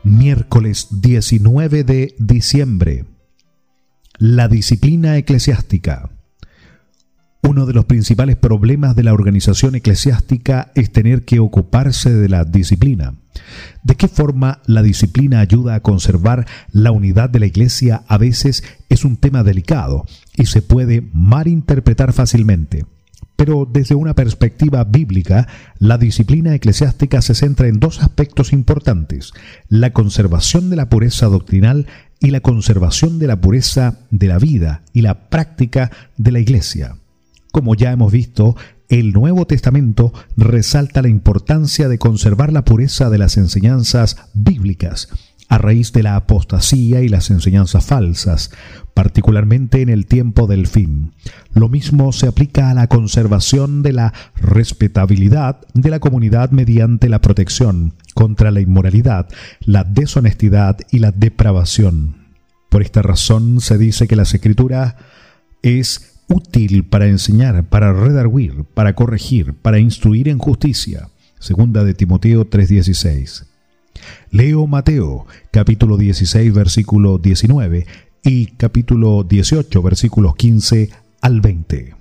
Miércoles 19 de diciembre. La disciplina eclesiástica. Uno de los principales problemas de la organización eclesiástica es tener que ocuparse de la disciplina. ¿De qué forma la disciplina ayuda a conservar la unidad de la Iglesia? A veces es un tema delicado y se puede malinterpretar fácilmente. Pero desde una perspectiva bíblica, la disciplina eclesiástica se centra en dos aspectos importantes: la conservación de la pureza doctrinal y la conservación de la pureza de la vida y la práctica de la Iglesia. Como ya hemos visto, el Nuevo Testamento resalta la importancia de conservar la pureza de las enseñanzas bíblicas a raíz de la apostasía y las enseñanzas falsas, particularmente en el tiempo del fin. Lo mismo se aplica a la conservación de la respetabilidad de la comunidad mediante la protección contra la inmoralidad, la deshonestidad y la depravación. Por esta razón se dice que las Escrituras es útil para enseñar, para redarguir, para corregir, para instruir en justicia. Segunda de Timoteo 3:16. Leo Mateo, capítulo 16, versículo 19 y capítulo 18, versículos 15 al 20.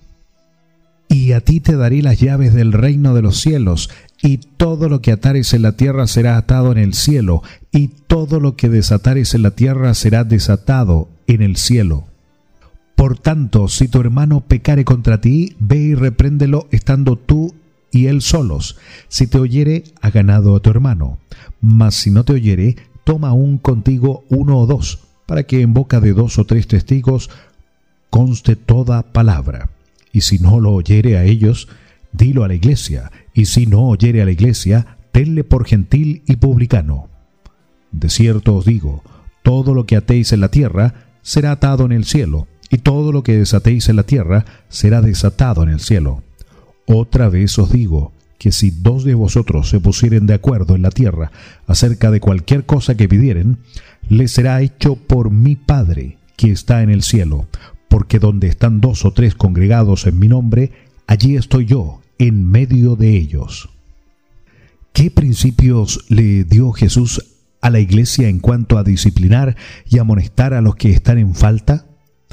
Y a ti te daré las llaves del reino de los cielos, y todo lo que atares en la tierra será atado en el cielo, y todo lo que desatares en la tierra será desatado en el cielo. Por tanto, si tu hermano pecare contra ti, ve y repréndelo estando tú y él solos. Si te oyere, ha ganado a tu hermano. Mas si no te oyere, toma aún contigo uno o dos, para que en boca de 2 o 3 testigos conste toda palabra. Y si no lo oyere a ellos, dilo a la iglesia. Y si no oyere a la iglesia, tenle por gentil y publicano. De cierto os digo, todo lo que atéis en la tierra será atado en el cielo, y todo lo que desatéis en la tierra será desatado en el cielo. Otra vez os digo que si 2 de vosotros se pusieren de acuerdo en la tierra acerca de cualquier cosa que pidieren, les será hecho por mi Padre que está en el cielo, porque donde están 2 o 3 congregados en mi nombre, allí estoy yo en medio de ellos. ¿Qué principios le dio Jesús a la iglesia en cuanto a disciplinar y amonestar a los que están en falta?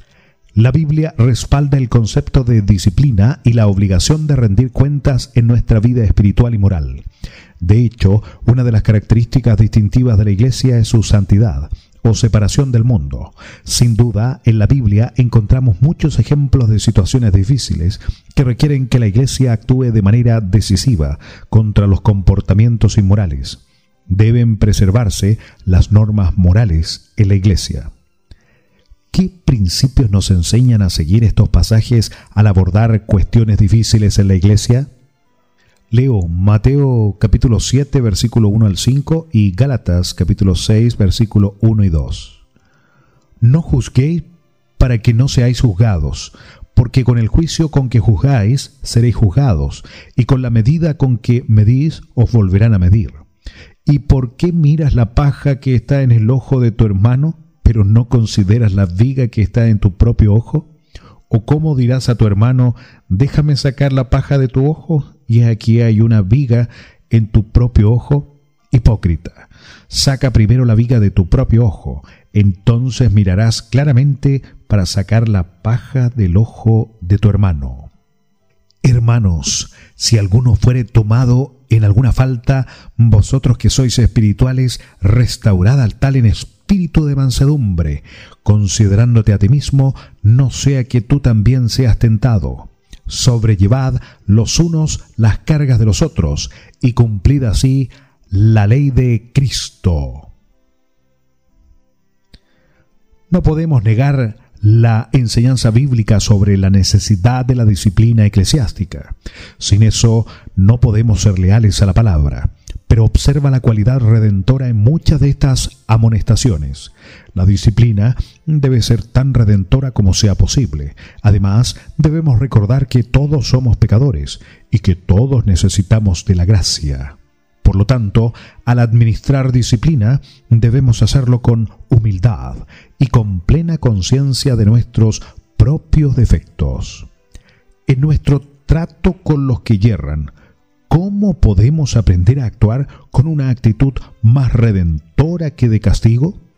La Biblia respalda el concepto de disciplina y la obligación de rendir cuentas en nuestra vida espiritual y moral. De hecho, una de las características distintivas de la Iglesia es su santidad o separación del mundo. Sin duda, en la Biblia encontramos muchos ejemplos de situaciones difíciles que requieren que la Iglesia actúe de manera decisiva contra los comportamientos inmorales. Deben preservarse las normas morales en la Iglesia. ¿Qué principios nos enseñan a seguir estos pasajes al abordar cuestiones difíciles en la Iglesia? Leo Mateo capítulo 7, versículo 1 al 5 y Gálatas capítulo 6, versículo 1 y 2. No juzguéis para que no seáis juzgados, porque con el juicio con que juzgáis seréis juzgados, y con la medida con que medís os volverán a medir. ¿Y por qué miras la paja que está en el ojo de tu hermano, pero no consideras la viga que está en tu propio ojo? ¿O cómo dirás a tu hermano, déjame sacar la paja de tu ojo, y aquí hay una viga en tu propio ojo? Hipócrita, saca primero la viga de tu propio ojo, entonces mirarás claramente para sacar la paja del ojo de tu hermano. Hermanos, si alguno fuere tomado en alguna falta, vosotros que sois espirituales, restaurad al tal en espíritu de mansedumbre, considerándote a ti mismo, no sea que tú también seas tentado. Sobrellevad los unos las cargas de los otros, y cumplid así la ley de Cristo. No podemos negar la enseñanza bíblica sobre la necesidad de la disciplina eclesiástica. Sin eso, no podemos ser leales a la palabra. Pero observa la cualidad redentora en muchas de estas amonestaciones. La disciplina debe ser tan redentora como sea posible. Además, debemos recordar que todos somos pecadores y que todos necesitamos de la gracia. Por lo tanto, al administrar disciplina, debemos hacerlo con humildad y con plena conciencia de nuestros propios defectos. En nuestro trato con los que yerran, ¿cómo podemos aprender a actuar con una actitud más redentora que de castigo?